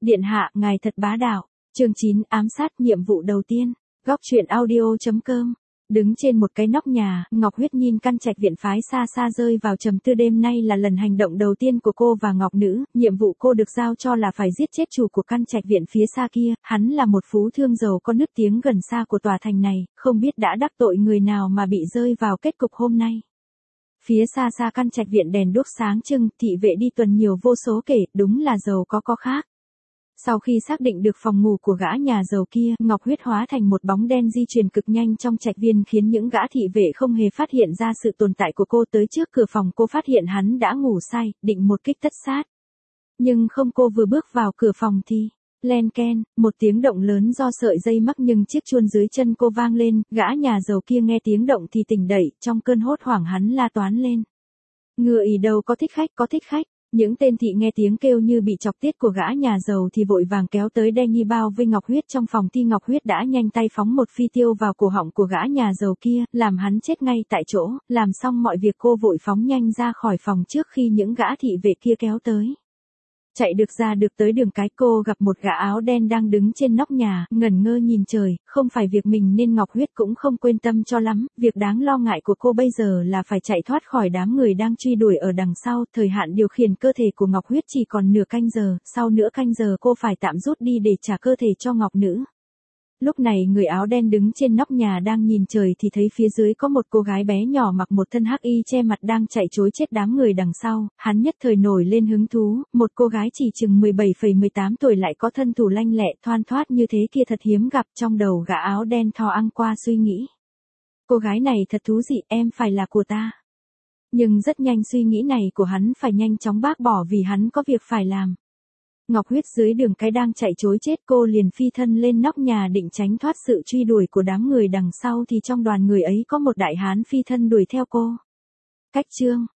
Điện hạ, ngài thật bá đạo. Chương 9, ám sát, nhiệm vụ đầu tiên. Góc truyện audio.com. Đứng trên một cái nóc nhà, Ngọc Huyết nhìn căn trạch viện phái xa xa rơi vào trầm tư. Đêm nay là lần hành động đầu tiên của cô và Ngọc Nữ, nhiệm vụ cô được giao cho là phải giết chết chủ của căn trạch viện phía xa kia. Hắn là một phú thương giàu có nức tiếng gần xa của tòa thành này, không biết đã đắc tội người nào mà bị rơi vào kết cục hôm nay. Phía xa xa căn trạch viện đèn đuốc sáng trưng, thị vệ đi tuần nhiều vô số kể, đúng là giàu có khác. Sau khi xác định được phòng ngủ của gã nhà giàu kia, Ngọc Huyết hóa thành một bóng đen di chuyển cực nhanh trong trạch viên, khiến những gã thị vệ không hề phát hiện ra sự tồn tại của cô. Tới trước cửa phòng cô phát hiện hắn đã ngủ say, định một kích tất sát. Nhưng không, cô vừa bước vào cửa phòng thì len ken, một tiếng động lớn do sợi dây mắc nhưng chiếc chuông dưới chân cô vang lên. Gã nhà giàu kia nghe tiếng động thì tỉnh dậy, trong cơn hốt hoảng hắn la toán lên. Ngựa ý đâu có thích khách. Những tên thị nghe tiếng kêu như bị chọc tiết của gã nhà giàu thì vội vàng kéo tới đe nghi bao vây Ngọc Huyết. Trong phòng thi, Ngọc Huyết đã nhanh tay phóng một phi tiêu vào cổ họng của gã nhà giàu kia, làm hắn chết ngay tại chỗ. Làm xong mọi việc cô vội phóng nhanh ra khỏi phòng trước khi những gã thị vệ kia kéo tới. Chạy được ra được tới đường cái, cô gặp một gã áo đen đang đứng trên nóc nhà, ngẩn ngơ nhìn trời. Không phải việc mình nên Ngọc Huyết cũng không quan tâm cho lắm, việc đáng lo ngại của cô bây giờ là phải chạy thoát khỏi đám người đang truy đuổi ở đằng sau. Thời hạn điều khiển cơ thể của Ngọc Huyết chỉ còn nửa canh giờ, sau nửa canh giờ cô phải tạm rút đi để trả cơ thể cho Ngọc Nữ. Lúc này người áo đen đứng trên nóc nhà đang nhìn trời thì thấy phía dưới có một cô gái bé nhỏ mặc một thân hắc y che mặt đang chạy trối chết đám người đằng sau. Hắn nhất thời nổi lên hứng thú, một cô gái chỉ chừng 17,18 tuổi lại có thân thủ lanh lẹ thoăn thoắt như thế kia thật hiếm gặp. Trong đầu gã áo đen thò ăng qua suy nghĩ. Cô gái này thật thú vị, em phải là của ta. Nhưng rất nhanh suy nghĩ này của hắn phải nhanh chóng bác bỏ vì hắn có việc phải làm. Ngọc Huyết dưới đường cái đang chạy trối chết, cô liền phi thân lên nóc nhà định tránh thoát sự truy đuổi của đám người đằng sau thì trong đoàn người ấy có một đại hán phi thân đuổi theo cô. Cách chương